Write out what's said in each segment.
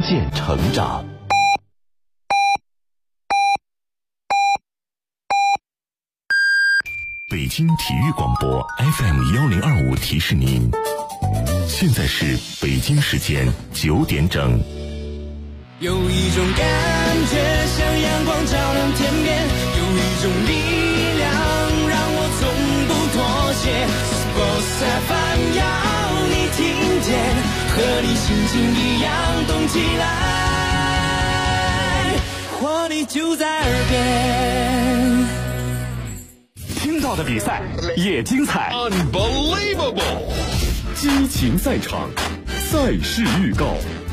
渐成长。北京体育广播 FM1025 提示您，现在是北京时间9点整。 有一种感觉像阳光照亮天边，有一种力量让我从不妥协。Sports FM 要你听见，和你心情一样动起来，活力就在耳边。 听到的比赛也精彩 ，Unbelievable！ 激情赛场，赛事预告。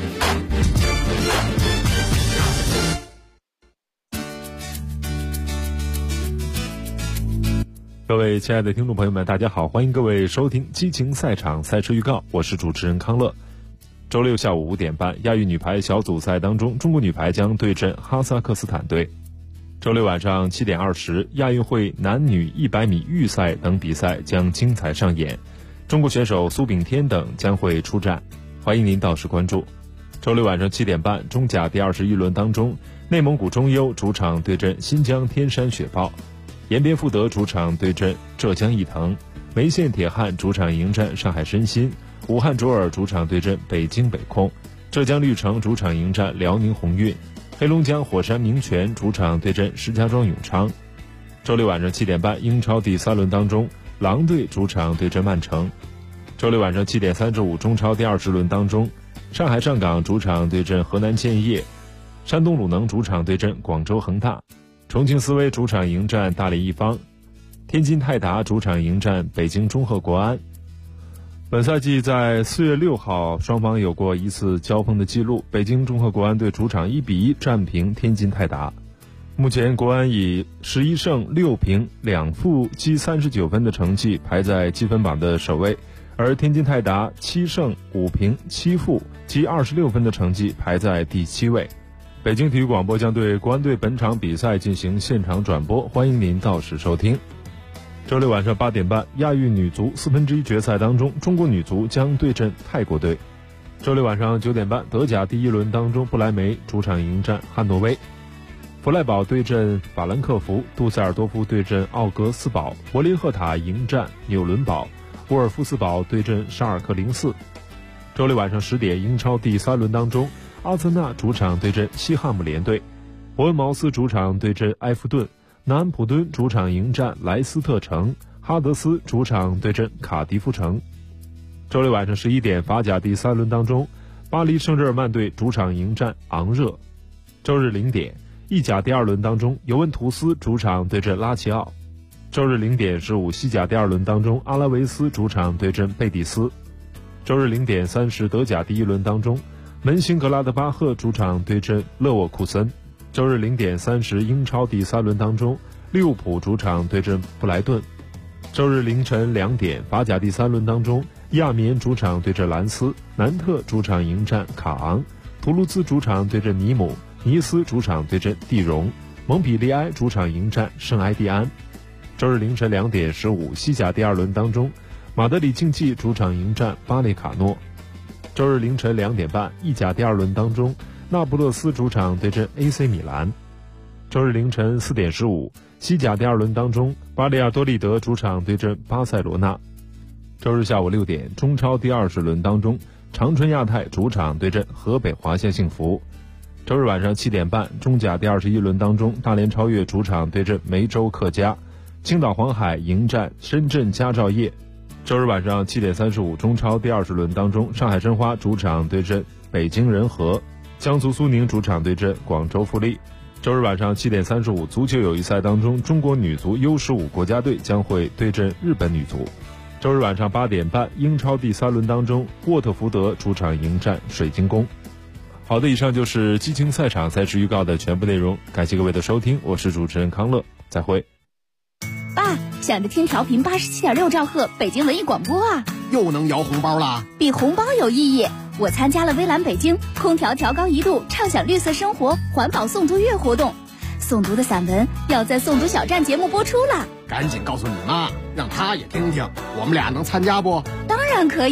各位亲爱的听众朋友们，大家好，欢迎各位收听激情赛场赛事预告，我是主持人康乐。周六下午5点半，亚运女排小组赛当中，中国女排将对阵哈萨克斯坦队。周六晚上7点20，亚运会男女100米预赛等比赛将精彩上演，中国选手苏炳添等将会出战，欢迎您到时关注。周六晚上7点半，中甲第21轮当中，内蒙古中优主场对阵新疆天山雪豹，延边富德主场对阵浙江毅腾，梅县铁汉主场迎战上海申鑫，武汉卓尔主场对阵北京北控，浙江绿城主场迎战辽宁宏运，黑龙江火山明泉主场对阵石家庄永昌。周六晚上7点半，英超第3轮当中，狼队主场对阵曼城。周六晚上7点35，中超第20轮当中，上海上港主场对阵河南建业，山东鲁能主场对阵广州恒大，重庆斯威主场迎战大连一方，天津泰达主场迎战北京中赫国安。本赛季在4月6号，双方有过一次交锋的记录，北京中赫国安队主场1-1战平天津泰达。目前国安以11胜6平2负积39分的成绩排在积分榜的首位，而天津泰达7胜5平7负积26分的成绩排在第7位。北京体育广播将对国安队本场比赛进行现场转播，欢迎您到时收听。周六晚上8点半，亚运女足1/4决赛当中，中国女足将对阵泰国队。周六晚上9点半，德甲第1轮当中，不莱梅主场迎战汉诺威，弗赖堡对阵法兰克福，杜塞尔多夫对阵奥格斯堡，柏林赫塔迎战纽伦堡，沃尔夫斯堡对阵沙尔克04。周六晚上10点，英超第3轮当中，阿森纳主场对阵西汉姆联队，伯恩茅斯主场对阵埃弗顿，南安普敦主场迎战莱斯特城，哈德斯主场对阵卡迪夫城。周六晚上11点，法甲第3轮当中，巴黎圣日耳曼队主场迎战昂热。周日0点，意甲第2轮当中，尤文图斯主场对阵拉齐奥。周日0点15，西甲第2轮当中，阿拉维斯主场对阵贝蒂斯。周日0点30，德甲第1轮当中，门兴格拉德巴赫主场对阵勒沃库森。周日0点30，英超第3轮当中，利物浦主场对阵布莱顿。周日凌晨2点，法甲第3轮当中，亚眠主场对阵兰斯，南特主场迎战卡昂，图卢兹主场对阵尼姆，尼斯主场对阵蒂荣，蒙彼利埃主场迎战圣埃蒂安。周日凌晨2点15，西甲第2轮当中，马德里竞技主场迎战巴列卡诺。周日凌晨2点半，意甲第2轮当中，那不勒斯主场对阵 AC 米兰。周日凌晨4点15，西甲第2轮当中，巴利亚多利德主场对阵巴塞罗那。周日下午6点，中超第20轮当中，长春亚泰主场对阵河北华夏幸福。周日晚上7点半，中甲第21轮当中，大连超越主场对阵梅州客家，青岛黄海迎战深圳佳兆业。周日晚上7点35，中超第20轮当中，上海申花主场对阵北京人和，江苏苏宁主场对阵广州富力。周日晚上7点35，足球友谊赛当中，中国女足 U15 国家队将会对阵日本女足。周日晚上8点半，英超第3轮当中，沃特福德主场迎战水晶宫。好的，以上就是激情赛场赛事预告的全部内容，感谢各位的收听，我是主持人康乐，再会。 爸，想着听调频87.6兆赫北京文艺广播啊， 又能摇红包啦？ 比红包有意义。我参加了微蓝北京空调调高1度畅享绿色生活环保诵读月活动，诵读的散文要在诵读小站节目播出了， 赶紧告诉你妈，让她也听听，我们俩能参加不？ 当然可以，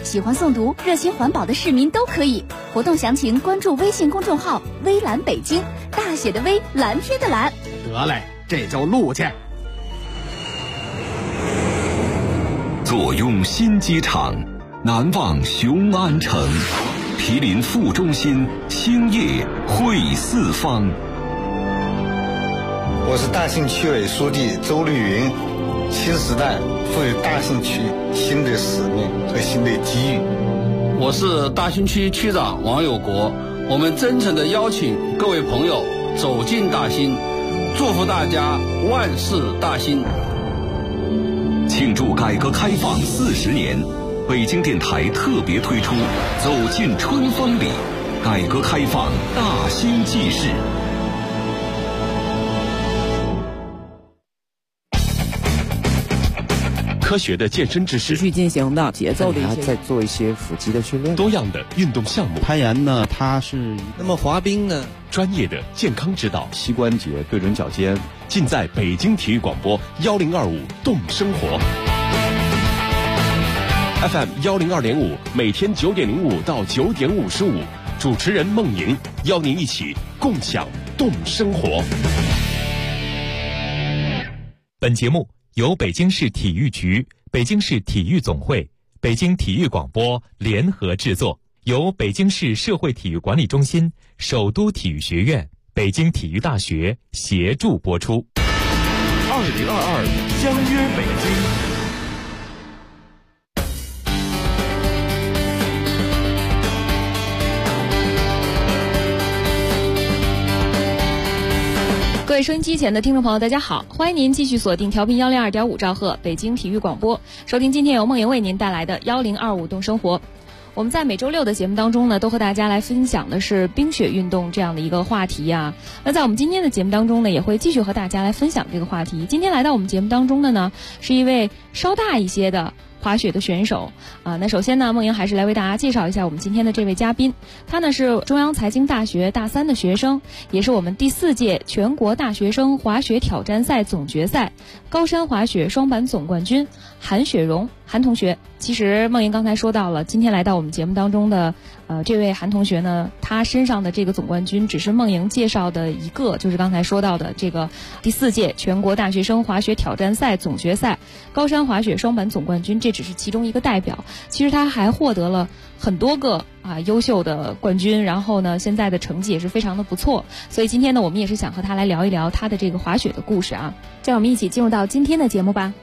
喜欢诵读、热心环保的市民都可以。活动详情关注微信公众号“微蓝北京”，大写的微，蓝天的蓝。 得嘞，这就录去。 坐拥新机场，难忘雄安城，毗邻副中心，兴业汇四方。 我是大兴区委书记周绿云。新时代赋予大兴区新的使命和新的机遇。 我是大兴区区长王有国，我们真诚地邀请各位朋友走进大兴，祝福大家万事大兴。 庆祝改革开放40年，北京电台特别推出《走进春风里》，改革开放大兴纪事。科学的健身知识， 持续进行的节奏的一些， 在做一些腹肌的训练， 多样的运动项目。 攀岩呢，它是那么滑冰呢？ 专业的健康指导， 膝关节对准脚尖， 尽在北京体育广播1025动生活 FM 102.5，每天9点05到9点55，主持人孟莹邀您一起共享动生活。 本节目由北京市体育局、北京市体育总会、北京体育广播联合制作，由北京市社会体育管理中心、首都体育学院、北京体育大学协助播出。 2022相约北京。 各位收音机前的听众朋友，大家好，欢迎您继续锁定调频102.5兆赫北京体育广播，收听今天由梦莹为您带来的1025动生活。我们在每周六的节目当中呢，都和大家来分享的是冰雪运动这样的一个话题啊。那在我们今天的节目当中呢，也会继续和大家来分享这个话题。今天来到我们节目当中的呢，是一位稍大一些的滑雪的选手啊。那首先呢，梦莹还是来为大家介绍一下我们今天的这位嘉宾，他呢是中央财经大学大3的学生，也是我们第4届全国大学生滑雪挑战赛总决赛高山滑雪双板总冠军韩雪荣韩同学。其实梦莹刚才说到了，今天来到我们节目当中的这位韩同学呢，他身上的这个总冠军只是梦莹介绍的一个，就是刚才说到的这个第4届全国大学生滑雪挑战赛总决赛高山滑雪双板总冠军，这只是其中一个代表。其实他还获得了很多个优秀的冠军，然后呢现在的成绩也是非常的不错。所以今天呢，我们也是想和他来聊一聊他的这个滑雪的故事啊。让我们一起进入到今天的节目吧。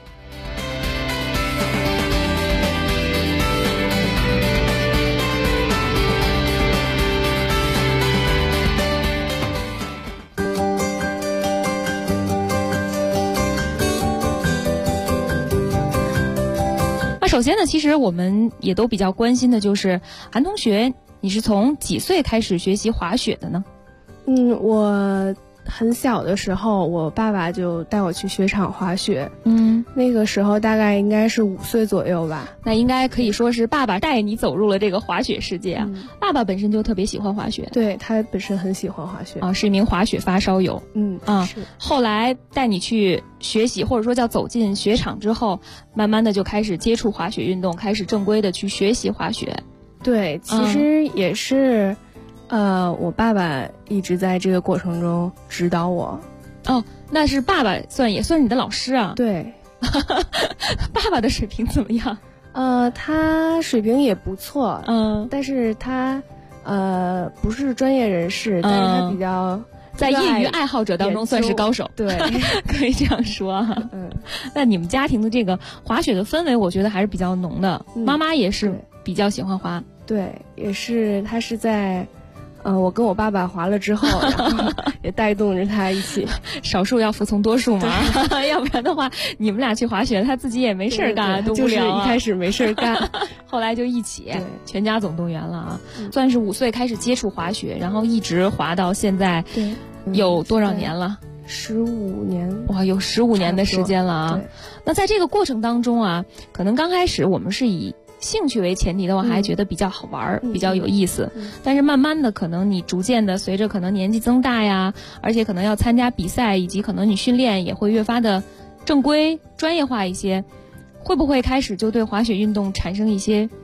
首先呢，其实我们也都比较关心的就是韩同学，你是从几岁开始学习滑雪的呢？ 我很小的时候，我爸爸就带我去雪场滑雪。那个时候大概应该是5岁左右吧。 那应该可以说是爸爸带你走入了这个滑雪世界啊。爸爸本身就特别喜欢滑雪。 对，他本身很喜欢滑雪啊，是一名滑雪发烧友。 是。 后来带你去学习，或者说叫走进雪场之后，慢慢的就开始接触滑雪运动，开始正规的去学习滑雪。 对，其实也是我爸爸一直在这个过程中指导我。 哦，那是爸爸也算是你的老师啊？ 对。 爸爸的水平怎么样？ 他水平也不错，但是他不是专业人士，但是他比较在业余爱好者当中算是高手， 对， 可以这样说啊。那你们家庭的这个滑雪的氛围，我觉得还是比较浓的。妈妈也是比较喜欢滑， 对，也是他是在。我跟我爸爸滑了之后，然后也带动着他一起。 少数要服从多数嘛，要不然的话，你们俩去滑雪，他自己也没事干，多无聊啊。 就是一开始没事干， 后来就一起，全家总动员了啊。算是5岁开始接触滑雪，然后一直滑到现在，有多少年了 ？15年。 哇，有15年的时间了啊。那在这个过程当中啊，可能刚开始我们是以兴趣为前提的话，还觉得比较好玩，比较有意思。但是慢慢的，可能你逐渐的随着可能年纪增大呀，而且可能要参加比赛，以及可能你训练也会越发的正规专业化一些，会不会开始就对滑雪运动产生一些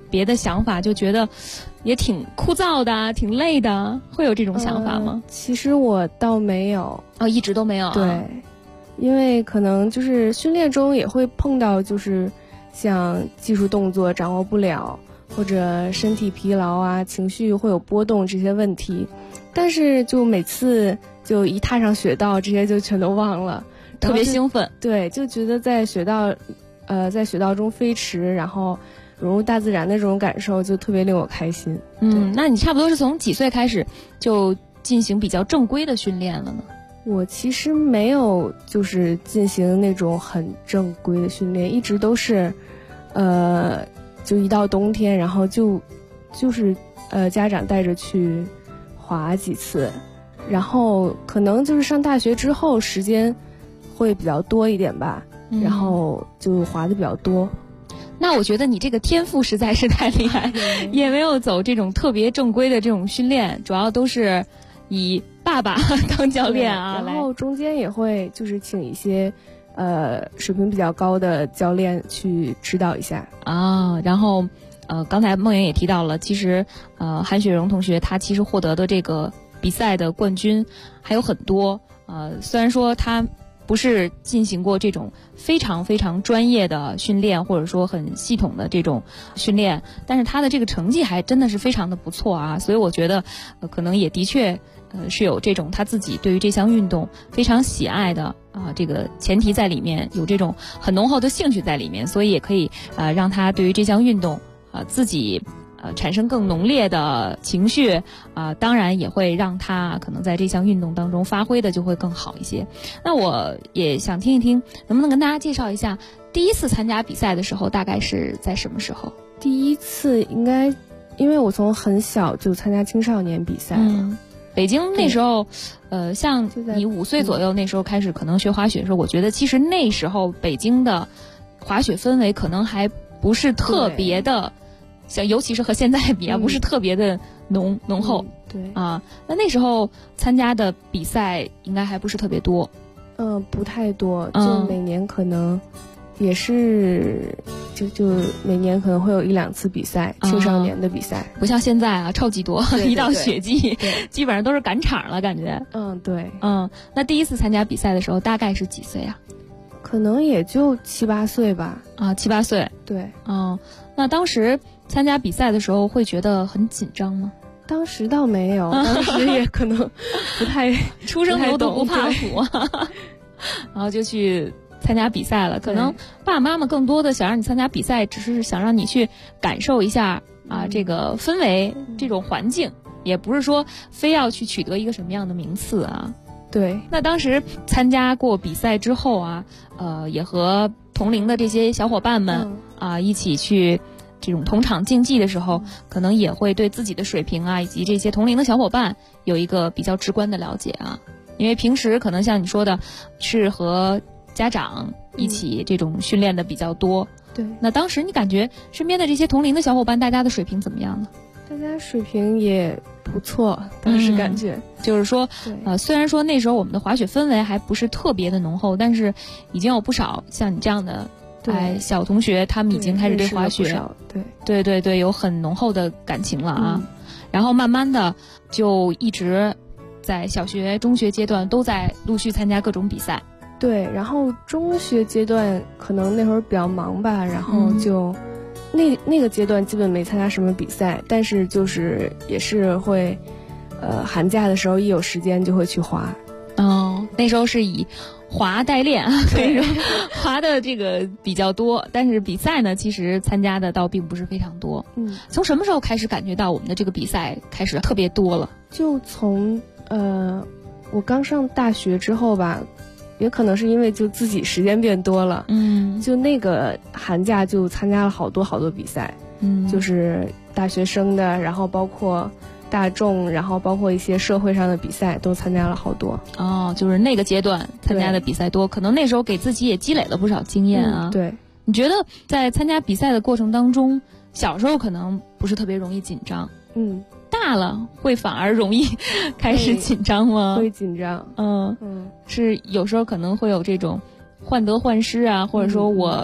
别的想法，就觉得也挺枯燥的，挺累的，会有这种想法吗？ 其实我倒没有， 一直都没有。 对，因为可能就是训练中也会碰到，就是像技术动作掌握不了，或者身体疲劳啊，情绪会有波动这些问题，但是就每次就一踏上雪道，这些就全都忘了， 特别兴奋。 对，就觉得在雪道中飞驰，然后融入大自然的这种感受，就特别令我开心。 那你差不多是从几岁开始就进行比较正规的训练了呢？ 我其实没有就是进行那种很正规的训练，一直都是，就一到冬天，然后就是家长带着去滑几次，然后可能就是上大学之后时间会比较多一点吧，然后就滑的比较多。 那我觉得你这个天赋实在是太厉害，也没有走这种特别正规的这种训练，主要都是以爸爸当教练啊， 然后中间也会就是请一些水平比较高的教练去指导一下啊。然后刚才梦莹也提到了，其实韩雪蓉同学她其实获得的这个比赛的冠军还有很多，虽然说她不是进行过这种非常非常专业的训练，或者说很系统的这种训练，但是他的这个成绩还真的是非常的不错啊，所以我觉得可能也的确是有这种他自己对于这项运动非常喜爱的这个前提在里面，有这种很浓厚的兴趣在里面，所以也可以让他对于这项运动自己产生更浓烈的情绪当然也会让他可能在这项运动当中发挥的就会更好一些。那我也想听一听，能不能跟大家介绍一下第一次参加比赛的时候大概是在什么时候？ 第一次应该因为我从很小就参加青少年比赛了， 北京那时候像你5岁左右那时候开始可能学滑雪的时候，我觉得其实那时候北京的滑雪氛围可能还不是特别的像，尤其是和现在比不是特别的浓厚。 对那时候参加的比赛应该还不是特别多。 不太多，就每年可能也是就每年可能会有1-2次比赛，青少年的比赛， 不像现在超级多， 对对对， 一到雪季基本上都是赶场了感觉。 对。 那第一次参加比赛的时候大概是几岁啊？ 可能也就7-8岁吧。 7、8岁。 对。 那当时参加比赛的时候会觉得很紧张吗？ 当时倒没有，当时也可能不太初生牛犊不怕虎然后就去参加比赛了。可能爸爸妈妈更多的想让你参加比赛，只是想让你去感受一下这个氛围，这种环境，也不是说非要去取得一个什么样的名次啊。 对。 那当时参加过比赛之后也和同龄的这些小伙伴们一起去这种同场竞技的时候，可能也会对自己的水平以及这些同龄的小伙伴有一个比较直观的了解因为平时可能像你说的是和家长一起这种训练的比较多。 对。 那当时你感觉身边的这些同龄的小伙伴大家的水平怎么样呢？ 大家水平也不错，当时感觉就是说虽然说那时候我们的滑雪氛围还不是特别的浓厚，但是已经有不少像你这样的小同学，他们已经开始对滑雪对有很浓厚的感情了然后慢慢的就一直在小学中学阶段都在陆续参加各种比赛。 对，然后中学阶段可能那会儿比较忙吧，然后就那个阶段基本没参加什么比赛，但是就是也是会寒假的时候一有时间就会去滑。 那时候是以滑代练所以说滑的这个比较多，但是比赛呢其实参加的倒并不是非常多。从什么时候开始感觉到我们的这个比赛开始特别多了？ 就从我刚上大学之后吧，也可能是因为就自己时间变多了，就那个寒假就参加了好多比赛，就是大学生的，然后包括大众，然后包括一些社会上的比赛都参加了好多。 就是那个阶段参加的比赛多，可能那时候给自己也积累了不少经验对。 你觉得在参加比赛的过程当中，小时候可能不是特别容易紧张，大了会反而容易开始紧张吗？ 会紧张。 是有时候可能会有这种患得患失或者说我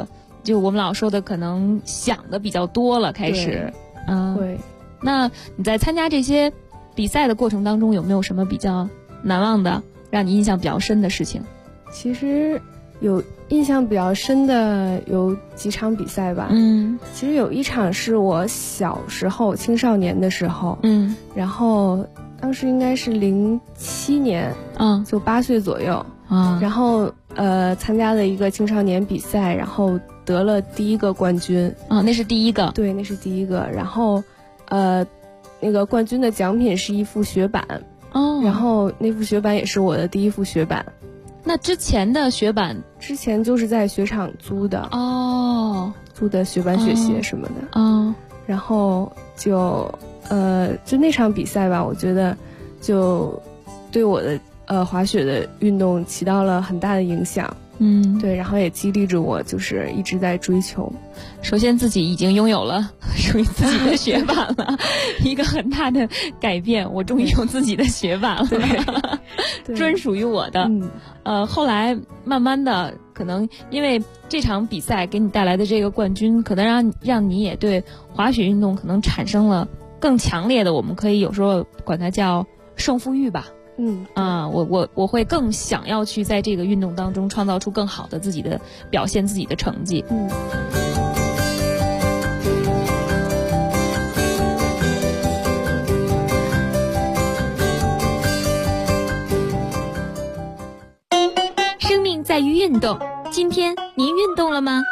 就我们老说的，可能想的比较多了，开始。 会。 那你在参加这些比赛的过程当中，有没有什么比较难忘的，让你印象比较深的事情？ 其实有印象比较深的有几场比赛吧。其实有一场是我小时候青少年的时候，然后当时应该是07年，就8岁左右，然后参加了一个青少年比赛，然后得了第1个冠军。 那是第1个。 对，那是第1个。然后那个冠军的奖品是一副雪板。然后那副雪板也是我的第1副雪板。 那之前的雪板， 之前就是在雪场租的。租的雪板、雪鞋什么的。然后就那场比赛吧，我觉得就对我的滑雪的运动起到了很大的影响。对，然后也激励着我，就是一直在追求。 首先自己已经拥有了属于自己的雪板了，一个很大的改变，我终于有自己的雪板了，专属于我的。后来慢慢的，可能因为这场比赛给你带来的这个冠军，可能让你也对滑雪运动可能产生了更强烈的，我们可以有时候管它叫胜负欲吧。我会更想要去在这个运动当中创造出更好的自己的表现，自己的成绩。 生命在于运动，今天您运动了吗？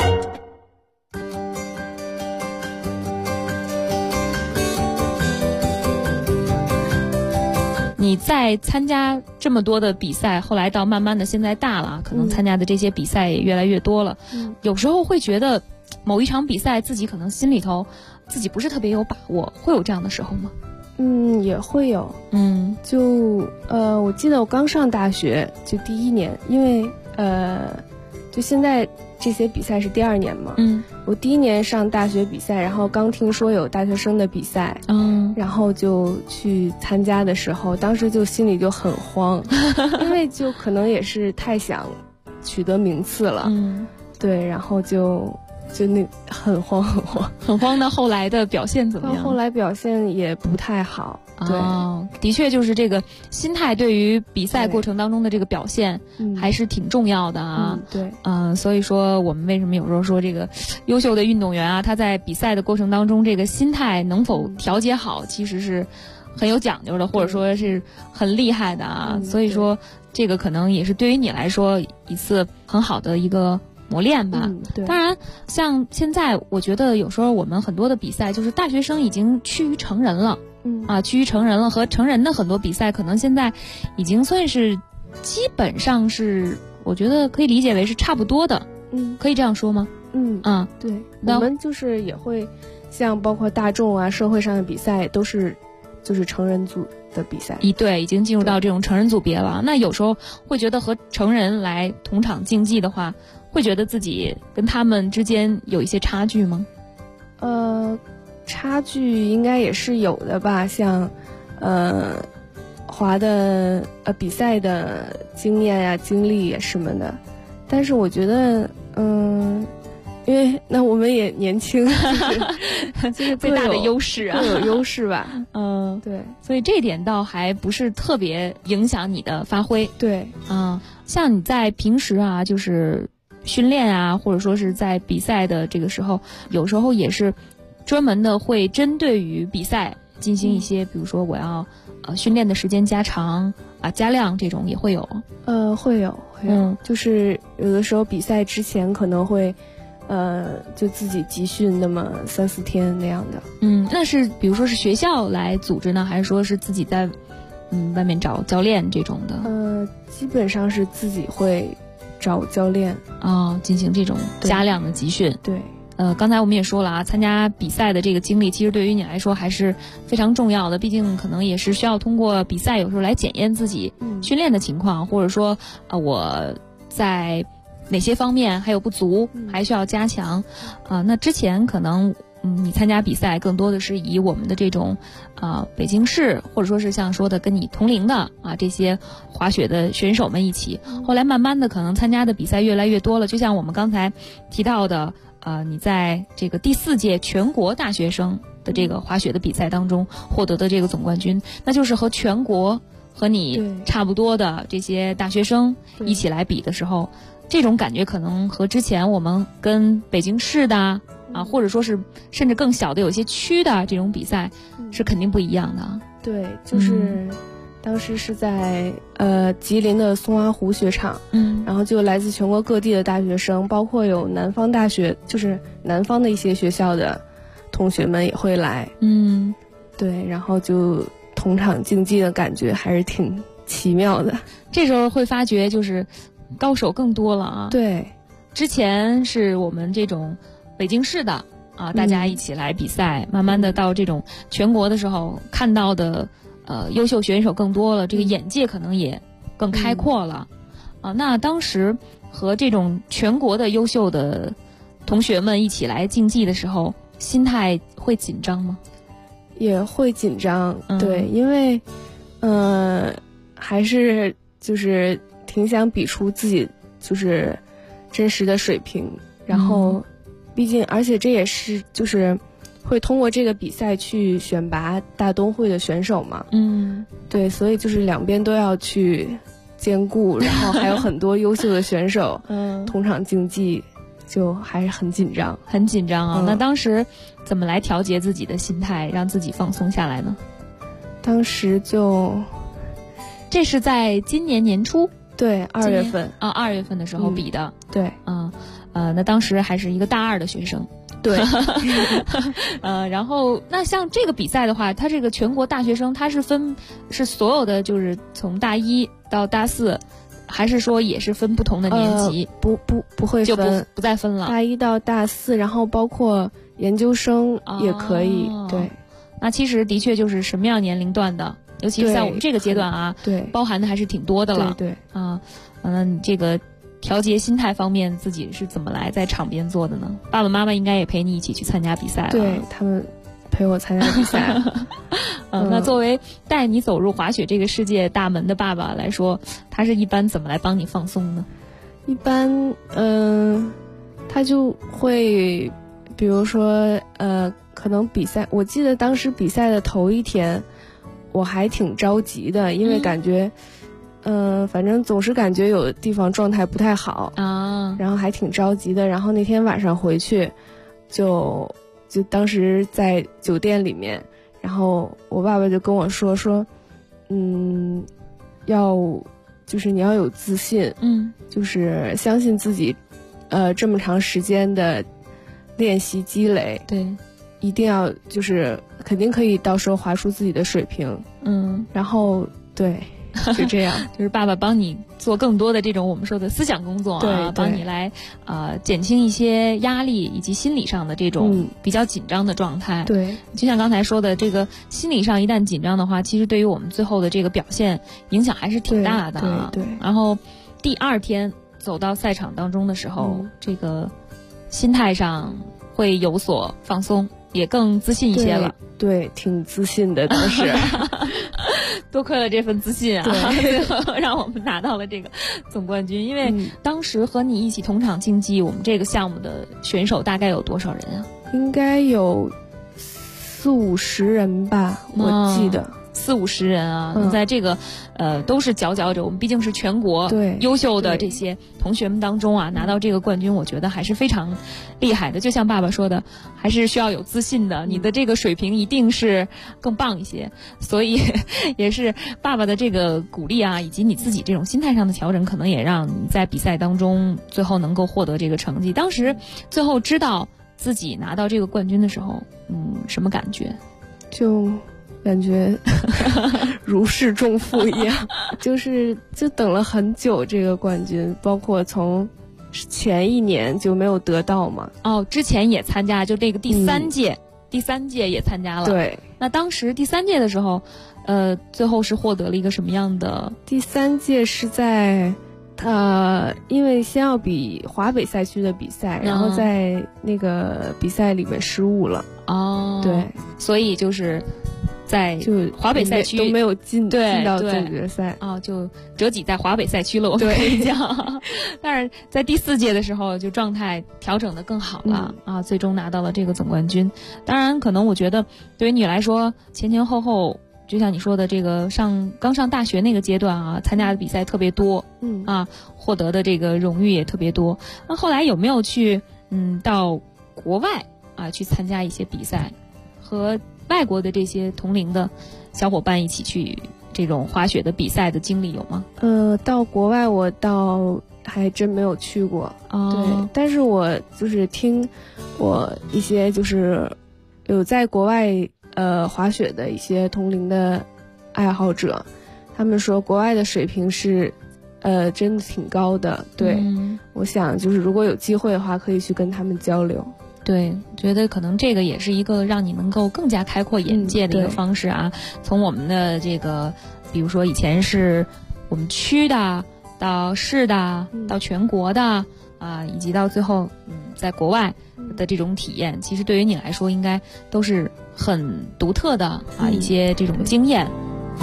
你在参加这么多的比赛，后来到慢慢的现在大了，可能参加的这些比赛也越来越多了。有时候会觉得某一场比赛自己可能心里头自己不是特别有把握，会有这样的时候吗？ 也会有。我记得我刚上大学就第1年，因为就现在这些比赛是第2年嘛。我第1年上大学比赛，然后刚听说有大学生的比赛，然后就去参加的时候，当时就心里就很慌，因为就可能也是太想取得名次了。对，然后就那很慌的。后来的表现怎么样？ 后来表现也不太好。对， 的确就是这个心态对于比赛过程当中的这个表现还是挺重要的啊。 对， 所以说我们为什么有时候说这个优秀的运动员啊，他在比赛的过程当中这个心态能否调节好，其实是很有讲究的，或者说是很厉害的啊。所以说这个可能也是对于你来说一次很好的一个磨练吧。当然像现在我觉得有时候我们很多的比赛就是大学生已经趋于成人了。趋于成人了，和成人的很多比赛可能现在已经算是基本上是我觉得可以理解为是差不多的。可以这样说吗？ 对，我们就是也会像包括大众啊社会上的比赛都是就是成人组的比赛。 对，已经进入到这种成人组别了。那有时候会觉得和成人来同场竞技的话，会觉得自己跟他们之间有一些差距吗？ 差距应该也是有的吧，像滑的比赛的经验呀、经历呀什么的。但是我觉得因为那我们也年轻， 就是最大的优势啊， 各有优势吧。对， 所以这点倒还不是特别影响你的发挥。 对， 像你在平时啊，就是训练啊，或者说是在比赛的这个时候，有时候也是专门的会针对于比赛进行一些，比如说我要训练的时间加长啊、加量这种也会有。 会有，就是有的时候比赛之前可能会就自己集训那么3-4天那样的。 那是比如说是学校来组织呢，还是说是自己在外面找教练这种的？ 基本上是自己会找教练进行这种加量的集训。 对。 刚才我们也说了啊，参加比赛的这个经历其实对于你来说还是非常重要的，毕竟可能也是需要通过比赛有时候来检验自己训练的情况，或者说我在哪些方面还有不足，还需要加强。那之前可能你参加比赛更多的是以我们的这种北京市，或者说是像说的跟你同龄的这些滑雪的选手们一起。后来慢慢的可能参加的比赛越来越多了，就像我们刚才提到的，你在这个第4届全国大学生的这个滑雪的比赛当中获得的这个总冠军，那就是和全国和你差不多的这些大学生一起来比的时候，这种感觉可能和之前我们跟北京市的或者说是甚至更小的有些区的这种比赛是肯定不一样的。 对，就是当时是在吉林的松花湖雪场，然后就来自全国各地的大学生，包括有南方大学，就是南方的一些学校的同学们也会来。对，然后就同场竞技的感觉还是挺奇妙的。 这时候会发觉就是高手更多了啊。 对， 之前是我们这种北京市的大家一起来比赛，慢慢的到这种全国的时候，看到的优秀选手更多了，这个眼界可能也更开阔了。那当时和这种全国的优秀的同学们一起来竞技的时候，心态会紧张吗？ 也会紧张，对，因为还是就是挺想比出自己就是真实的水平，然后毕竟而且这也是就是会通过这个比赛去选拔大冬会的选手嘛。对，所以就是两边都要去兼顾，然后还有很多优秀的选手同场竞技，就还是很紧张， 很紧张啊。那当时怎么来调节自己的心态，让自己放松下来呢？ 当时这是在今年年初， 对，2月份 2月份的时候比的。 对， 那当时还是一个大2的学生。 对， 然后那像这个比赛的话，它这个全国大学生，它是所有的就是从大1到大4，还是说也是分不同的年级？ 不会分， 就不再分了。 大1到大4，然后包括研究生也可以。对， 那其实的确就是什么样年龄段的，尤其是在我们这个阶段对， 包含的还是挺多的了。 对， 那你这个调节心态方面自己是怎么来在场边做的呢？爸爸妈妈应该也陪你一起去参加比赛了。 对，他们陪我参加比赛。 那作为带你走入滑雪这个世界大门的爸爸来说，他是一般怎么来帮你放松呢？ 一般他就会比如说可能比赛，我记得当时比赛的头一天我还挺着急的，因为感觉反正总是感觉有的地方状态不太好然后还挺着急的。然后那天晚上回去就当时在酒店里面，然后我爸爸就跟我说就是你要有自信，就是相信自己这么长时间的练习积累， 对， 一定要就是肯定可以到时候滑出自己的水平。然后对，就这样。 就是爸爸帮你做更多的这种我们说的思想工作对， 帮你来减轻一些压力以及心理上的这种比较紧张的状态。 对， 就像刚才说的，这个心理上一旦紧张的话，其实对于我们最后的这个表现影响还是挺大的。 对。 然后第2天走到赛场当中的时候，这个心态上会有所放松，也更自信一些了。 对，挺自信的当时。 多亏了这份自信最后让我们拿到了这个总冠军。因为当时和你一起同场竞技，我们这个项目的选手大概有多少人啊？ 应该有40-50人吧，我记得。 40-50人啊，在这个都是佼佼者，我们毕竟是全国优秀的这些同学们当中拿到这个冠军，我觉得还是非常厉害的。就像爸爸说的，还是需要有自信的，你的这个水平一定是更棒一些。所以也是爸爸的这个鼓励以及你自己这种心态上的调整，可能也让你在比赛当中最后能够获得这个成绩。当时最后知道自己拿到这个冠军的时候，什么感觉？ 就感觉如释重负一样，就等了很久这个冠军，包括从前1年就没有得到嘛。 之前也参加，就这个第3届，第3届也参加了。 对， 那当时第3届的时候，最后是获得了一个什么样的？ 第3届是在因为先要比华北赛区的比赛，然后在那个比赛里面失误了。 哦， 对， 所以就是在华北赛区都没有进到对总决赛啊，就折戟在华北赛区了，我们可以讲。但是在第4届的时候，就状态调整得更好了啊，最终拿到了这个总冠军。当然，可能我觉得对于你来说，前前后后。就像你说的，这个刚上大学那个阶段啊，参加的比赛特别多，获得的这个荣誉也特别多。那后来有没有去到国外啊去参加一些比赛，和外国的这些同龄的小伙伴一起去这种滑雪的比赛的经历有吗？ 到国外我倒还真没有去过，对，但是我就是听我一些就是有在国外滑雪的一些同龄的爱好者，他们说国外的水平是真的挺高的。对，我想就是如果有机会的话，可以去跟他们交流。 对，觉得可能这个也是一个让你能够更加开阔眼界的一个方式啊。从我们的这个，比如说以前是我们区的，到市的，到全国的啊，以及到最后在国外的这种体验，其实对于你来说应该都是很独特的啊一些这种经验。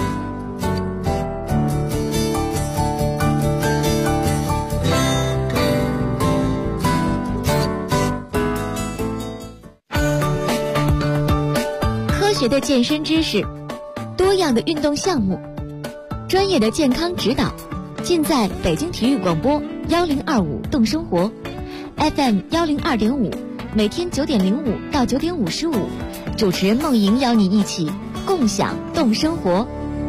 科学的健身知识，多样的运动项目，专业的健康指导，尽在北京体育广播1025动生活 FM 102.5，每天9点05到9点55，主持人梦莹邀你一起共享动生活。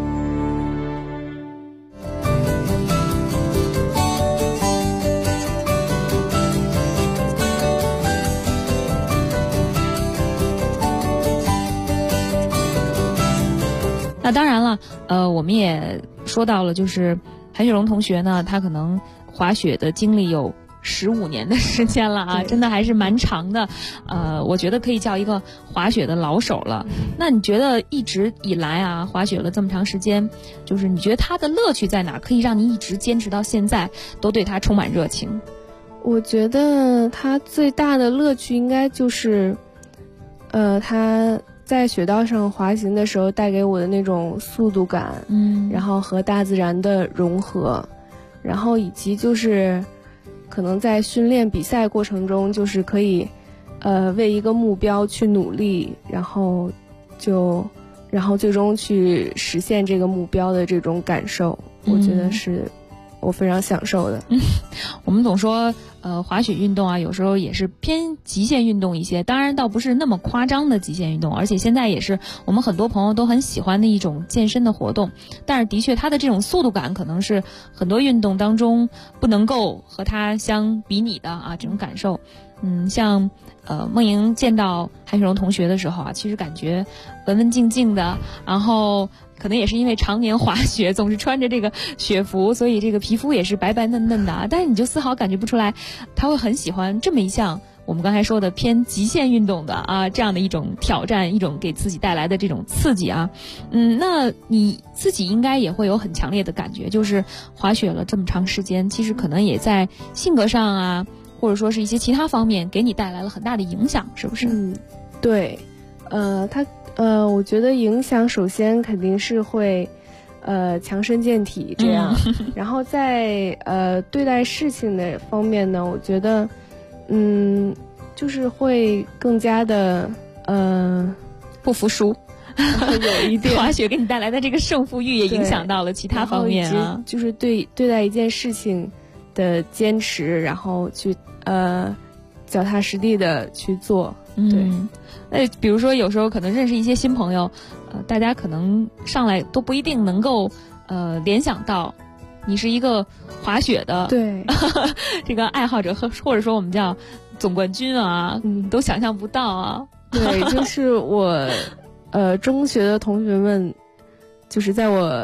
那当然了，我们也说到了，就是韩雪蓉同学呢，她可能滑雪的经历有15年的时间了啊，真的还是蛮长的。我觉得可以叫一个滑雪的老手了。那你觉得一直以来啊，滑雪了这么长时间，就是你觉得它的乐趣在哪儿？可以让你一直坚持到现在，都对它充满热情？ 我觉得它最大的乐趣应该就是，它在雪道上滑行的时候带给我的那种速度感，然后和大自然的融合，然后以及就是可能在训练比赛过程中，就是可以为一个目标去努力，然后最终去实现这个目标的这种感受，我觉得是我非常享受的。 我们总说滑雪运动啊，有时候也是偏极限运动一些，当然倒不是那么夸张的极限运动，而且现在也是我们很多朋友都很喜欢的一种健身的活动。但是的确它的这种速度感可能是很多运动当中不能够和它相比拟的啊，这种感受。像梦莹见到韩雪蓉同学的时候啊，其实感觉文文静静的，然后可能也是因为常年滑雪，总是穿着这个雪服，所以这个皮肤也是白白嫩嫩的啊。但是你就丝毫感觉不出来，他会很喜欢这么一项我们刚才说的偏极限运动的啊，这样的一种挑战，一种给自己带来的这种刺激啊。那你自己应该也会有很强烈的感觉，就是滑雪了这么长时间，其实可能也在性格上啊，或者说是一些其他方面给你带来了很大的影响，是不是？ 对，我觉得影响首先肯定是会强身健体这样，然后在对待事情的方面呢，我觉得就是会更加的不服输。 有一点滑雪给你带来的这个胜负欲也影响到了其他方面啊， 就是对待一件事情的坚持，然后去脚踏实地的去做。对， 比如说有时候可能认识一些新朋友，大家可能上来都不一定能够联想到你是一个滑雪的对这个爱好者，或者说我们叫总冠军啊，都想象不到啊。 对，就是我中学的同学们，就是在我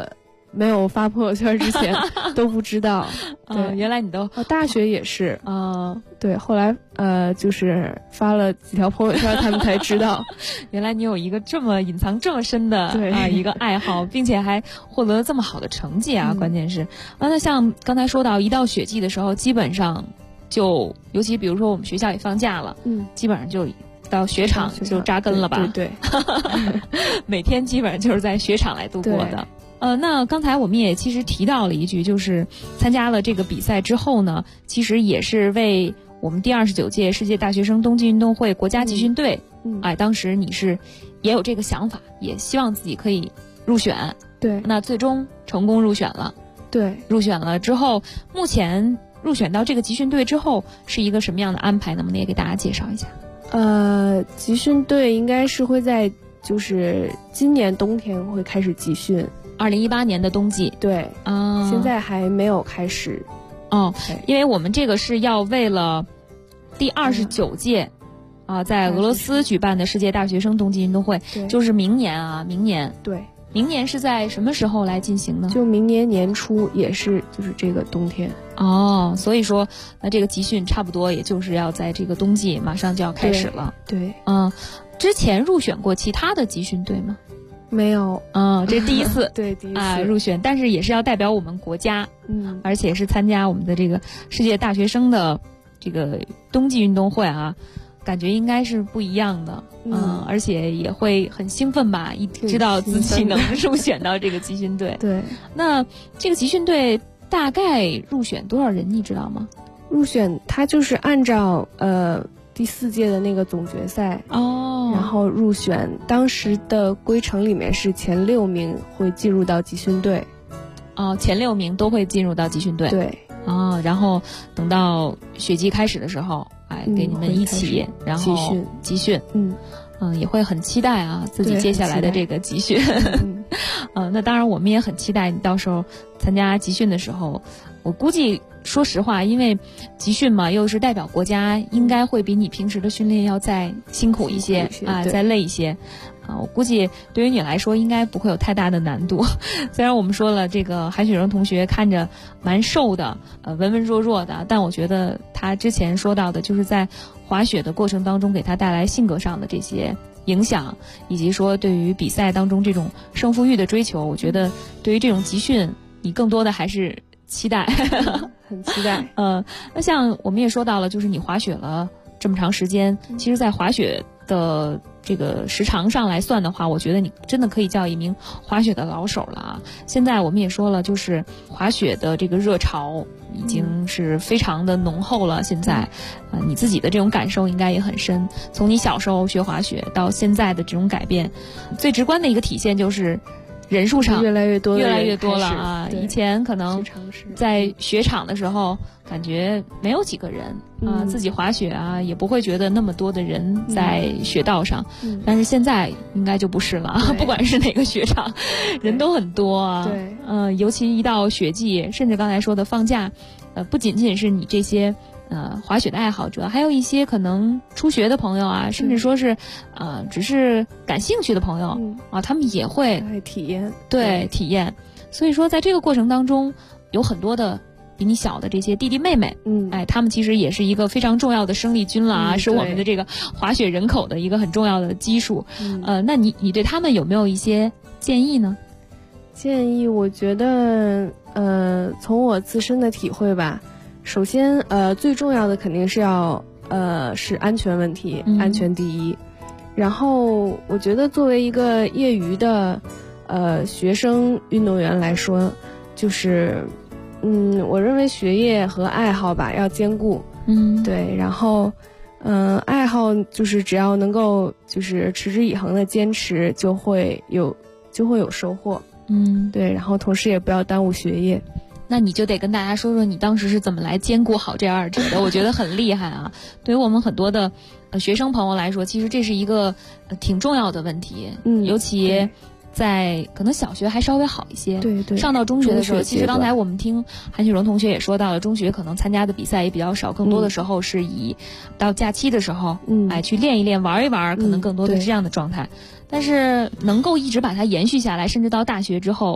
没有发朋友圈之前都不知道。对， 原来你都大学也是对，后来就是发了几条朋友圈，他们才知道， 原来你有一个这么隐藏这么深的一个爱好，并且还获得了这么好的成绩啊！关键是那像刚才说到，一到雪季的时候，基本上就尤其比如说我们学校也放假了，基本上就到雪场就扎根了吧？ 对， 每天基本上就是在雪场来度过的。那刚才我们也其实提到了一句，就是参加了这个比赛之后呢，其实也是为我们第29届世界大学生冬季运动会国家集训队，当时你是也有这个想法，也希望自己可以入选。 对， 那最终成功入选了。 对， 入选了之后，目前入选到这个集训队之后是一个什么样的安排？能不能也给大家介绍一下？ 集训队应该是会在就是今年冬天会开始集训 ，2018年的冬季。 对，现在还没有开始。 因为我们这个是要为了第29届在俄罗斯举办的世界大学生冬季运动会，就是明年。 对， 明年是在什么时候来进行呢？ 就明年年初，也是就是这个冬天。 所以说那这个集训差不多也就是要在这个冬季马上就要开始了。 对， 之前入选过其他的集训队吗？ 没有， 这是第一次。 对，第一次入选，但是也是要代表我们国家，而且是参加我们的这个世界大学生的这个冬季运动会啊，感觉应该是不一样的。而且也会很兴奋吧，一知道自己能入选到这个集训队。 对， 那这个集训队大概入选多少人，你知道吗？ 入选它就是按照第4届的那个总决赛然后入选，当时的规程里面是前6名会进入到集训队。 前6名都会进入到集训队。 对。 然后等到雪季开始的时候，给你们一起然后集训。也会很期待自己接下来的这个集训。那当然我们也很期待你到时候参加集训的时候，我估计说实话，因为集训嘛，又是代表国家，应该会比你平时的训练要再辛苦一些再累一些。我估计对于你来说应该不会有太大的难度。虽然我们说了这个韩雪荣同学看着蛮瘦的，文文弱弱的，但我觉得他之前说到的就是在滑雪的过程当中给他带来性格上的这些影响，以及说对于比赛当中这种胜负欲的追求，我觉得对于这种集训你更多的还是期待。 很期待。 那像我们也说到了，就是你滑雪了这么长时间，其实在滑雪的这个时长上来算的话，我觉得你真的可以叫一名滑雪的老手了啊！现在我们也说了，就是滑雪的这个热潮已经是非常的浓厚了。现在，你自己的这种感受应该也很深。从你小时候学滑雪到现在的这种改变，最直观的一个体现就是人数上越来越多了啊！以前可能在雪场的时候，感觉没有几个人自己滑雪也不会觉得那么多的人在雪道上。但是现在应该就不是了，不管是哪个雪场，人都很多啊。 对， 尤其一到雪季，甚至刚才说的放假，不仅仅是你这些滑雪的爱好者，还有一些可能初学的朋友甚至说是只是感兴趣的朋友他们也会体验。 对，体验。所以说在这个过程当中，有很多的比你小的这些弟弟妹妹，他们其实也是一个非常重要的生力军了是我们的这个滑雪人口的一个很重要的基数。那你对他们有没有一些建议呢？ 建议我觉得从我自身的体会吧，首先最重要的肯定是要是安全问题，安全第一。然后我觉得作为一个业余的学生运动员来说，就是我认为学业和爱好吧要兼顾。对，然后爱好就是只要能够就是持之以恒的坚持，就会有收获。对，然后同时也不要耽误学业。 那你就得跟大家说说你当时是怎么来兼顾好这二者的。我觉得很厉害啊！对于我们很多的学生朋友来说，其实这是一个挺重要的问题。尤其在可能小学还稍微好一些， 对， 上到中学的时候，其实刚才我们听韩雪荣同学也说到了，中学可能参加的比赛也比较少，更多的时候是以到假期的时候，去练一练、玩一玩，可能更多的这样的状态。但是能够一直把它延续下来，甚至到大学之后，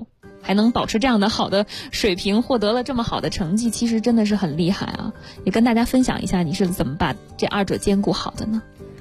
还能保持这样的好的水平，获得了这么好的成绩，其实真的是很厉害啊！也跟大家分享一下，你是怎么把这二者兼顾好的呢？